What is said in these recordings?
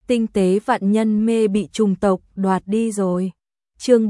Tinh tế vạn nhân mê bị trùng tộc đoạt đi rồi. Chương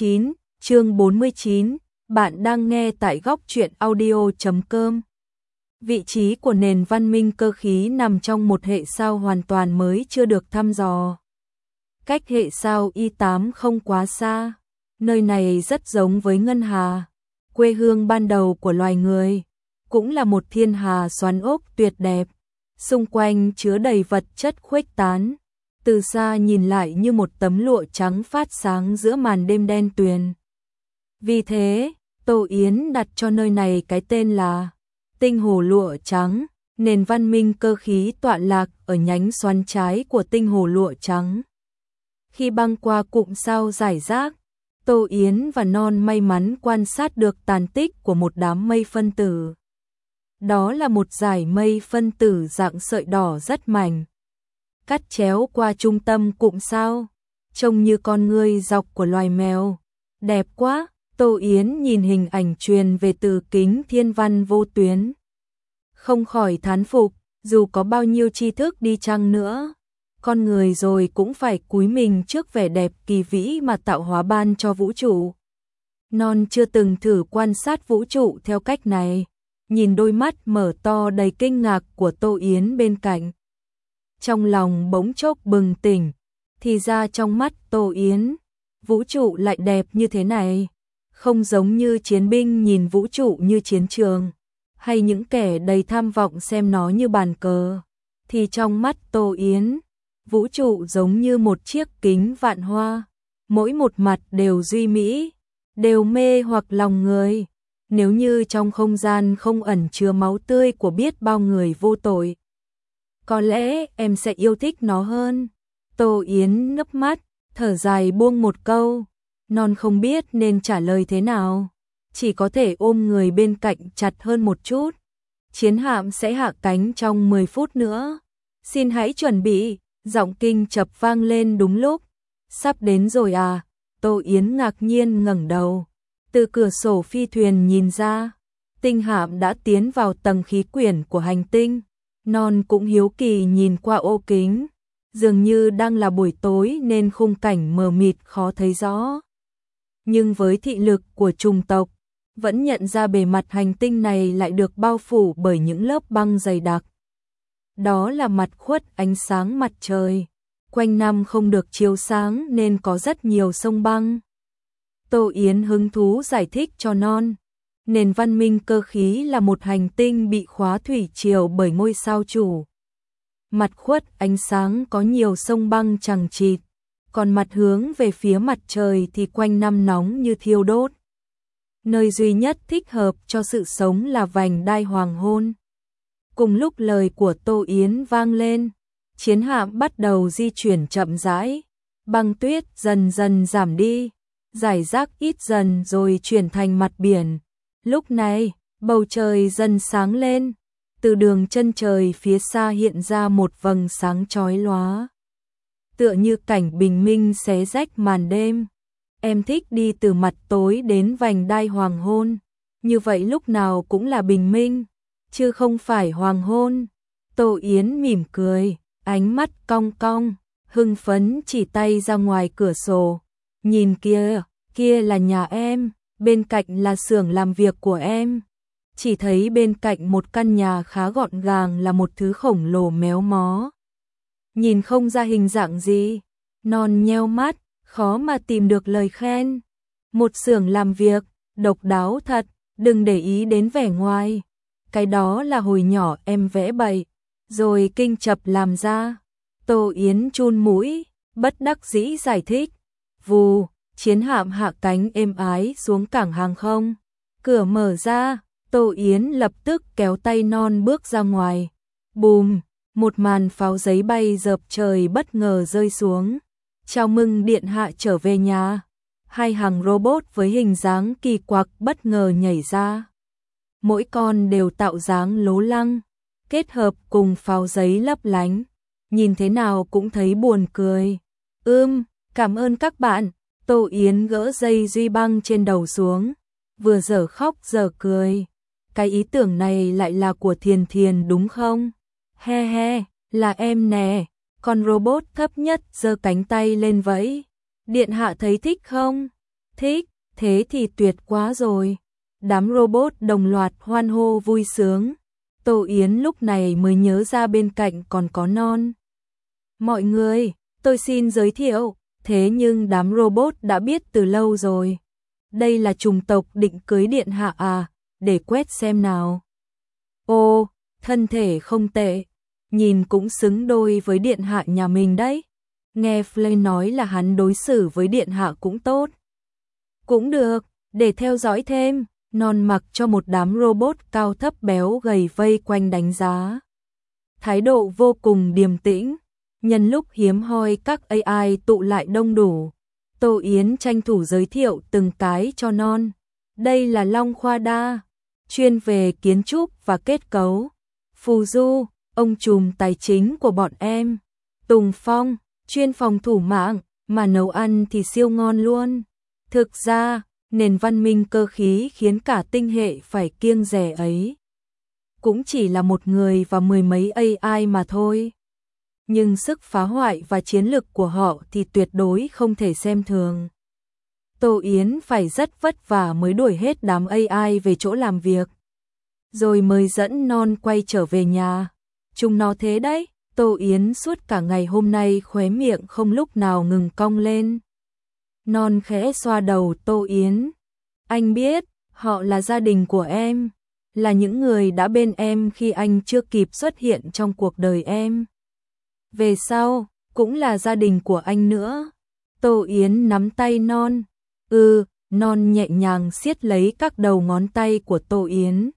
49, bạn đang nghe tại góc truyện audio.com. Vị trí của nền văn minh cơ khí nằm trong một hệ sao hoàn toàn mới chưa được thăm dò. Cách hệ sao Y8 không quá xa, nơi này rất giống với Ngân Hà, quê hương ban đầu của loài người, cũng là một thiên hà xoắn ốc tuyệt đẹp, xung quanh chứa đầy vật chất khuếch tán, từ xa nhìn lại như một tấm lụa trắng phát sáng giữa màn đêm đen tuyền. Vì thế, Tô Yến đặt cho nơi này cái tên là Tinh Hồ Lụa Trắng, nền văn minh cơ khí tọa lạc ở nhánh xoắn trái của tinh hồ lụa trắng. Khi băng qua cụm sao rải rác, Tô Yến và Non may mắn quan sát được tàn tích của một đám mây phân tử. Đó là một dải mây phân tử dạng sợi đỏ rất mảnh, cắt chéo qua trung tâm cụm sao, trông như con ngươi dọc của loài mèo. Đẹp quá, Tô Yến nhìn hình ảnh truyền về từ kính thiên văn vô tuyến, không khỏi thán phục, dù có bao nhiêu tri thức đi chăng nữa, con người rồi cũng phải cúi mình trước vẻ đẹp kỳ vĩ mà tạo hóa ban cho vũ trụ. Non chưa từng thử quan sát vũ trụ theo cách này, nhìn đôi mắt mở to đầy kinh ngạc của Tô Yến bên cạnh. Trong lòng bỗng chốc bừng tỉnh, thì ra trong mắt Tô Yến, vũ trụ lại đẹp như thế này, không giống như chiến binh nhìn vũ trụ như chiến trường, hay những kẻ đầy tham vọng xem nó như bàn cờ, thì trong mắt Tô Yến, vũ trụ giống như một chiếc kính vạn hoa, mỗi một mặt đều duy mỹ, đều mê hoặc lòng người. Nếu như trong không gian không ẩn chứa máu tươi của biết bao người vô tội, có lẽ em sẽ yêu thích nó hơn. Tô Yến ngấp mắt, thở dài buông một câu, Non không biết nên trả lời thế nào, chỉ có thể ôm người bên cạnh chặt hơn một chút. Chiến hạm sẽ hạ cánh trong 10 phút nữa, xin hãy chuẩn bị. Giọng Kinh Chập vang lên đúng lúc. Sắp đến rồi à? Tô Yến ngạc nhiên ngẩng đầu, từ cửa sổ phi thuyền nhìn ra, tinh hạm đã tiến vào tầng khí quyển của hành tinh. Non cũng hiếu kỳ nhìn qua ô kính, dường như đang là buổi tối nên khung cảnh mờ mịt khó thấy rõ. Nhưng với thị lực của trùng tộc, vẫn nhận ra bề mặt hành tinh này lại được bao phủ bởi những lớp băng dày đặc. Đó là mặt khuất ánh sáng mặt trời, quanh năm không được chiếu sáng nên có rất nhiều sông băng. Tô Yến hứng thú giải thích cho Non, nền văn minh cơ khí là một hành tinh bị khóa thủy triều bởi ngôi sao chủ. Mặt khuất ánh sáng có nhiều sông băng chằng chịt, còn mặt hướng về phía mặt trời thì quanh năm nóng như thiêu đốt. Nơi duy nhất thích hợp cho sự sống là vành đai hoàng hôn. Cùng lúc lời của Tô Yến vang lên, chiến hạm bắt đầu di chuyển chậm rãi, băng tuyết dần dần giảm đi, rải rác ít dần rồi chuyển thành mặt biển. Lúc này, bầu trời dần sáng lên, từ đường chân trời phía xa hiện ra một vầng sáng chói lóa, tựa như cảnh bình minh xé rách màn đêm. Em thích đi từ mặt tối đến vành đai hoàng hôn, như vậy lúc nào cũng là bình minh, chứ không phải hoàng hôn. Tô Yến mỉm cười, ánh mắt cong cong, hưng phấn chỉ tay ra ngoài cửa sổ. Nhìn kia, kia là nhà em, bên cạnh là xưởng làm việc của em. Chỉ thấy bên cạnh một căn nhà khá gọn gàng là một thứ khổng lồ méo mó. Nhìn không ra hình dạng gì, Non nheo mắt, khó mà tìm được lời khen. Một xưởng làm việc, độc đáo thật, đừng để ý đến vẻ ngoài. Cái đó là hồi nhỏ em vẽ bậy, rồi Kinh Chập làm ra. Tô Yến chun mũi, bất đắc dĩ giải thích. Vù, chiến hạm hạ cánh êm ái xuống cảng hàng không. Cửa mở ra, Tô Yến lập tức kéo tay Non bước ra ngoài. Bùm, một màn pháo giấy bay dợp trời bất ngờ rơi xuống. Chào mừng điện hạ trở về nhà. Hai hàng robot với hình dáng kỳ quặc bất ngờ nhảy ra. Mỗi con đều tạo dáng lố lăng, kết hợp cùng pháo giấy lấp lánh, nhìn thế nào cũng thấy buồn cười. Cảm ơn các bạn. Tô Yến gỡ dây duy băng trên đầu xuống, vừa dở khóc dở cười. Cái ý tưởng này lại là của Thiền Thiền đúng không? He he, là em nè. Con robot thấp nhất giơ cánh tay lên vẫy. Điện hạ thấy thích không? Thích, thế thì tuyệt quá rồi. Đám robot đồng loạt hoan hô vui sướng. Tô Yến lúc này mới nhớ ra bên cạnh còn có Non. Mọi người, tôi xin giới thiệu, thế nhưng đám robot đã biết từ lâu rồi. Đây là chủng tộc định cưới điện hạ à, để quét xem nào. Ô, thân thể không tệ, nhìn cũng xứng đôi với điện hạ nhà mình đấy. Nghe Flay nói là hắn đối xử với điện hạ cũng tốt. Cũng được, để theo dõi thêm. Non mặc cho một đám robot cao thấp béo gầy vây quanh đánh giá. Thái độ vô cùng điềm tĩnh. Nhân lúc hiếm hoi các AI tụ lại đông đủ, Tô Yến tranh thủ giới thiệu từng cái cho Non. Đây là Long Khoa Đa, chuyên về kiến trúc và kết cấu. Phù Du, ông trùm tài chính của bọn em. Tùng Phong, chuyên phòng thủ mạng, mà nấu ăn thì siêu ngon luôn. Thực ra, nền văn minh cơ khí khiến cả tinh hệ phải kiêng dè ấy. Cũng chỉ là một người và mười mấy AI mà thôi. Nhưng sức phá hoại và chiến lực của họ thì tuyệt đối không thể xem thường. Tô Yến phải rất vất vả mới đuổi hết đám AI về chỗ làm việc. Rồi mới dẫn Non quay trở về nhà. Chúng nó thế đấy, Tô Yến suốt cả ngày hôm nay khóe miệng không lúc nào ngừng cong lên. Non khẽ xoa đầu Tô Yến. Anh biết, họ là gia đình của em, là những người đã bên em khi anh chưa kịp xuất hiện trong cuộc đời em. Về sau, cũng là gia đình của anh nữa. Tô Yến nắm tay Non. Non nhẹ nhàng siết lấy các đầu ngón tay của Tô Yến.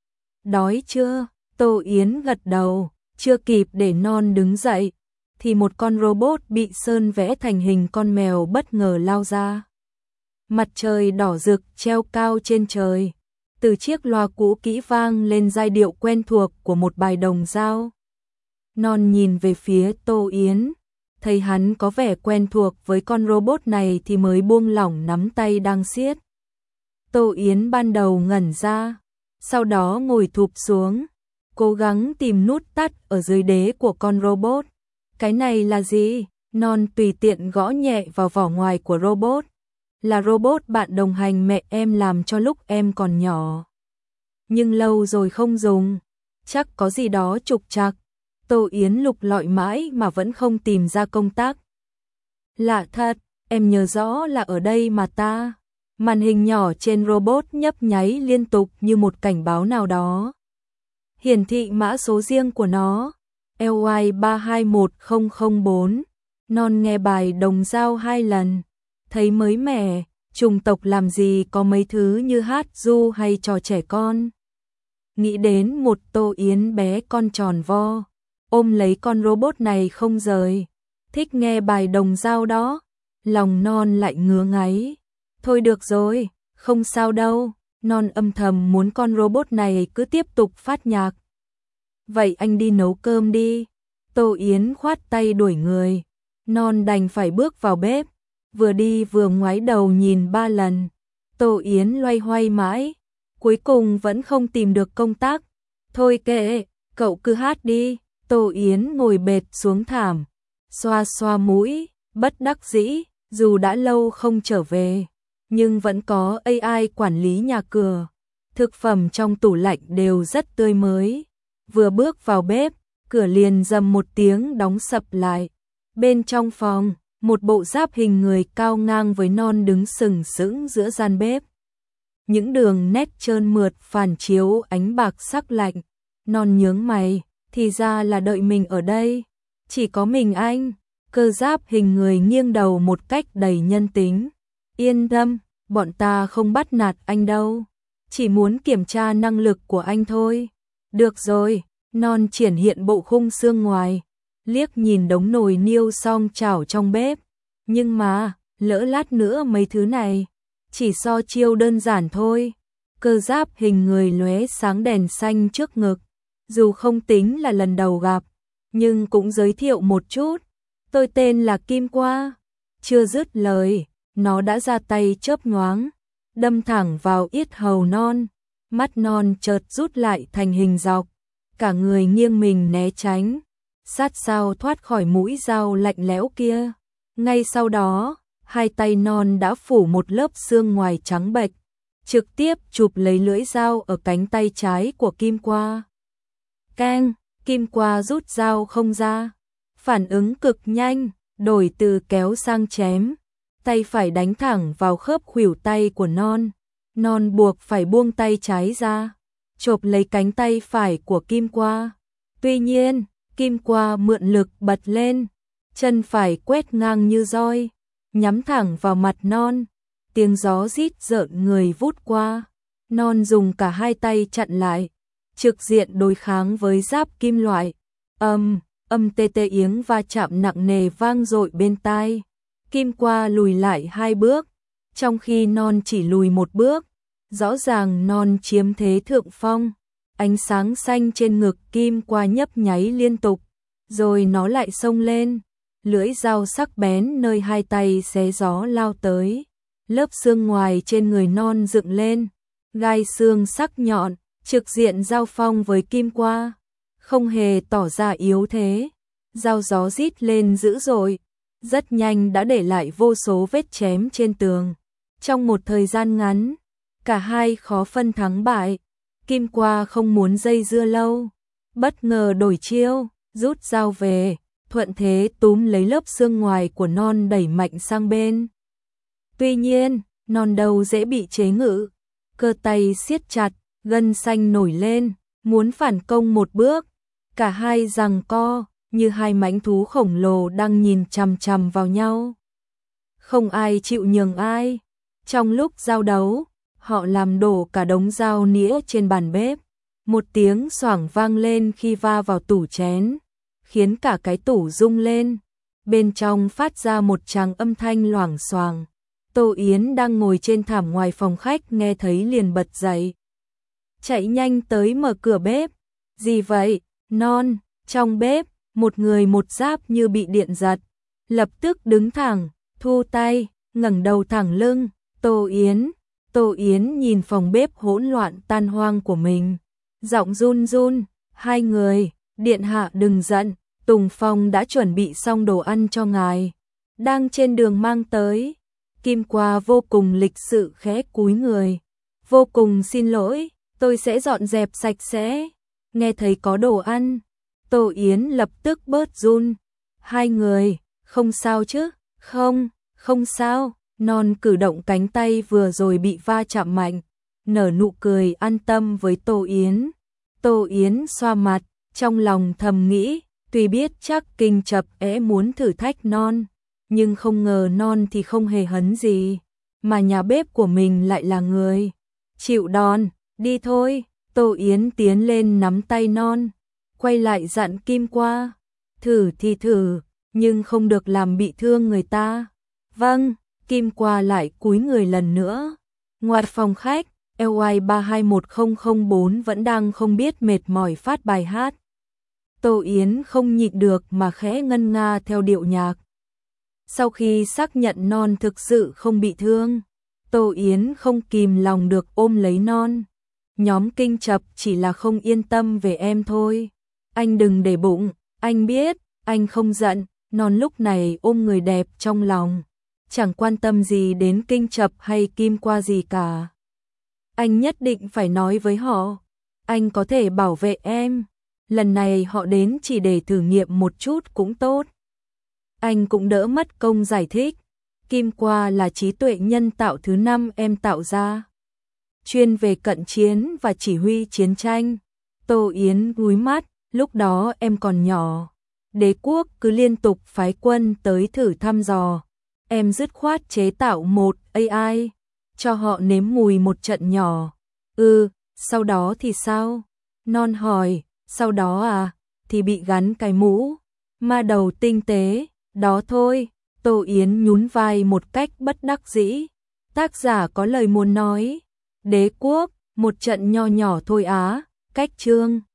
Đói chưa? Tô Yến gật đầu, chưa kịp để Non đứng dậy, thì một con robot bị sơn vẽ thành hình con mèo bất ngờ lao ra. Mặt trời đỏ rực treo cao trên trời, từ chiếc loa cũ kỹ vang lên giai điệu quen thuộc của một bài đồng dao. Non nhìn về phía Tô Yến, thấy hắn có vẻ quen thuộc với con robot này thì mới buông lỏng nắm tay đang siết. Tô Yến ban đầu ngẩn ra, sau đó ngồi thụp xuống, cố gắng tìm nút tắt ở dưới đế của con robot. Cái này là gì? Non tùy tiện gõ nhẹ vào vỏ ngoài của robot. Là robot bạn đồng hành mẹ em làm cho lúc em còn nhỏ. Nhưng lâu rồi không dùng, chắc có gì đó trục trặc. Tô Yến lục lọi mãi mà vẫn không tìm ra công tắc. Lạ thật, em nhớ rõ là ở đây mà ta. Màn hình nhỏ trên robot nhấp nháy liên tục như một cảnh báo nào đó. Hiển thị mã số riêng của nó, LY321004. Non nghe bài đồng dao 2 lần, thấy mới mẻ, chủng tộc làm gì có mấy thứ như hát ru hay trò trẻ con. Nghĩ đến một Tô Yến bé con tròn vo, ôm lấy con robot này không rời, thích nghe bài đồng dao đó, lòng Non lại ngứa ngáy. Thôi được rồi, không sao đâu, Non âm thầm muốn con robot này cứ tiếp tục phát nhạc. Vậy anh đi nấu cơm đi. Tô Yến khoát tay đuổi người, Non đành phải bước vào bếp, vừa đi vừa ngoái đầu nhìn 3 lần. Tô Yến loay hoay mãi, cuối cùng vẫn không tìm được công tắc. Thôi kệ, cậu cứ hát đi. Tô Yến ngồi bệt xuống thảm, xoa xoa mũi, bất đắc dĩ, dù đã lâu không trở về, nhưng vẫn có AI quản lý nhà cửa. Thực phẩm trong tủ lạnh đều rất tươi mới. Vừa bước vào bếp, cửa liền rầm một tiếng đóng sập lại. Bên trong phòng, một bộ giáp hình người cao ngang với Non đứng sừng sững giữa gian bếp. Những đường nét trơn mượt phản chiếu ánh bạc sắc lạnh. Non nhướng mày, thì ra là đợi mình ở đây. Chỉ có mình anh. Cơ giáp hình người nghiêng đầu một cách đầy nhân tính. Yên tâm, bọn ta không bắt nạt anh đâu. Chỉ muốn kiểm tra năng lực của anh thôi. Được rồi, Non triển hiện bộ khung xương ngoài, liếc nhìn đống nồi niêu song chảo trong bếp. Nhưng mà, lỡ lát nữa mấy thứ này, chỉ so chiêu đơn giản thôi. Cơ giáp hình người lóe sáng đèn xanh trước ngực. Dù không tính là lần đầu gặp, nhưng cũng giới thiệu một chút. Tôi tên là Kim Qua. Chưa dứt lời, nó đã ra tay chớp nhoáng, đâm thẳng vào yết hầu Non. Mắt Non chợt rút lại thành hình dọc, cả người nghiêng mình né tránh. sát sao thoát khỏi mũi dao lạnh lẽo kia. Ngay sau đó, hai tay Non đã phủ một lớp xương ngoài trắng bệch, trực tiếp chụp lấy lưỡi dao ở cánh tay trái của Kim Qua. Keng, Kim Qua rút dao không ra, phản ứng cực nhanh, đổi từ kéo sang chém, tay phải đánh thẳng vào khớp khuỷu tay của Non. Non buộc phải buông tay trái ra, chộp lấy cánh tay phải của Kim Qua. Tuy nhiên, Kim Qua mượn lực bật lên, chân phải quét ngang như roi, nhắm thẳng vào mặt Non. Tiếng gió rít rợn người vút qua. Non dùng cả hai tay chặn lại, trực diện đối kháng với giáp kim loại. Âm tê tê tiếng va chạm nặng nề vang dội bên tai. Kim Qua lùi lại 2 bước, trong khi Non chỉ lùi 1 bước. Rõ ràng Non chiếm thế thượng phong. Ánh sáng xanh trên ngực Kim Qua nhấp nháy liên tục, rồi nó lại xông lên. Lưỡi dao sắc bén nơi hai tay xé gió lao tới. Lớp xương ngoài trên người Non dựng lên, gai xương sắc nhọn, trực diện giao phong với Kim Qua, không hề tỏ ra yếu thế. Dao gió rít lên dữ dội, rất nhanh đã để lại vô số vết chém trên tường. Trong một thời gian ngắn, cả hai khó phân thắng bại. Kim Qua không muốn dây dưa lâu, bất ngờ đổi chiêu, rút dao về, thuận thế túm lấy lớp xương ngoài của Non đẩy mạnh sang bên. Tuy nhiên, Non đầu dễ bị chế ngự, cơ tay siết chặt, gân xanh nổi lên, muốn phản công một bước. Cả hai giằng co, như hai mãnh thú khổng lồ đang nhìn chằm chằm vào nhau. Không ai chịu nhường ai. Trong lúc giao đấu, họ làm đổ cả đống dao nĩa trên bàn bếp. Một tiếng xoảng vang lên khi va vào tủ chén, khiến cả cái tủ rung lên. Bên trong phát ra một tràng âm thanh loảng xoảng. Tô Yến đang ngồi trên thảm ngoài phòng khách nghe thấy liền bật dậy, chạy nhanh tới mở cửa bếp. Gì vậy? Non, trong bếp, một người một giáp như bị điện giật, lập tức đứng thẳng, thu tay, ngẩng đầu thẳng lưng. Tô Yến nhìn phòng bếp hỗn loạn tan hoang của mình, giọng run run, hai người, điện hạ đừng giận, Tùng Phong đã chuẩn bị xong đồ ăn cho ngài, đang trên đường mang tới. Kim Qua vô cùng lịch sự khẽ cúi người, vô cùng xin lỗi, tôi sẽ dọn dẹp sạch sẽ. Nghe thấy có đồ ăn, Tô Yến lập tức bớt run. Hai người, không sao chứ? Không sao. Non cử động cánh tay vừa rồi bị va chạm mạnh, nở nụ cười an tâm với Tô Yến. Tô Yến xoa mặt, trong lòng thầm nghĩ, tuy biết chắc Kinh Chập muốn thử thách Non, nhưng không ngờ Non thì không hề hấn gì, mà nhà bếp của mình lại là người chịu đòn. Đi thôi. Tô Yến tiến lên nắm tay Non, quay lại dặn Kim Qua, thử thì thử, nhưng không được làm bị thương người ta. Vâng. Kim Qua lại cúi người lần nữa. Ngoài phòng khách, LY321004 vẫn đang không biết mệt mỏi phát bài hát. Tô Yến không nhịn được mà khẽ ngân nga theo điệu nhạc. Sau khi xác nhận Non thực sự không bị thương, Tô Yến không kìm lòng được ôm lấy Non. Nhóm Kinh Chập chỉ là không yên tâm về em thôi. Anh đừng để bụng, anh biết, anh không giận. Non lúc này ôm người đẹp trong lòng, chẳng quan tâm gì đến Kinh Chập hay Kim Qua gì cả. Anh nhất định phải nói với họ, anh có thể bảo vệ em. Lần này họ đến chỉ để thử nghiệm một chút cũng tốt. Anh cũng đỡ mất công giải thích. Kim Qua là trí tuệ nhân tạo thứ 5 em tạo ra, chuyên về cận chiến và chỉ huy chiến tranh. Tô Yến cúi mắt, lúc đó em còn nhỏ. Đế quốc cứ liên tục phái quân tới thử thăm dò. Em dứt khoát chế tạo một AI, cho họ nếm mùi một trận nhỏ. Sau đó thì sao? Non hỏi, sau đó à, thì bị gắn cái mũ ma đầu tinh tế, đó thôi. Tô Yến nhún vai một cách bất đắc dĩ. Tác giả có lời muốn nói. Đế quốc, một trận nho nhỏ thôi á. Cách chương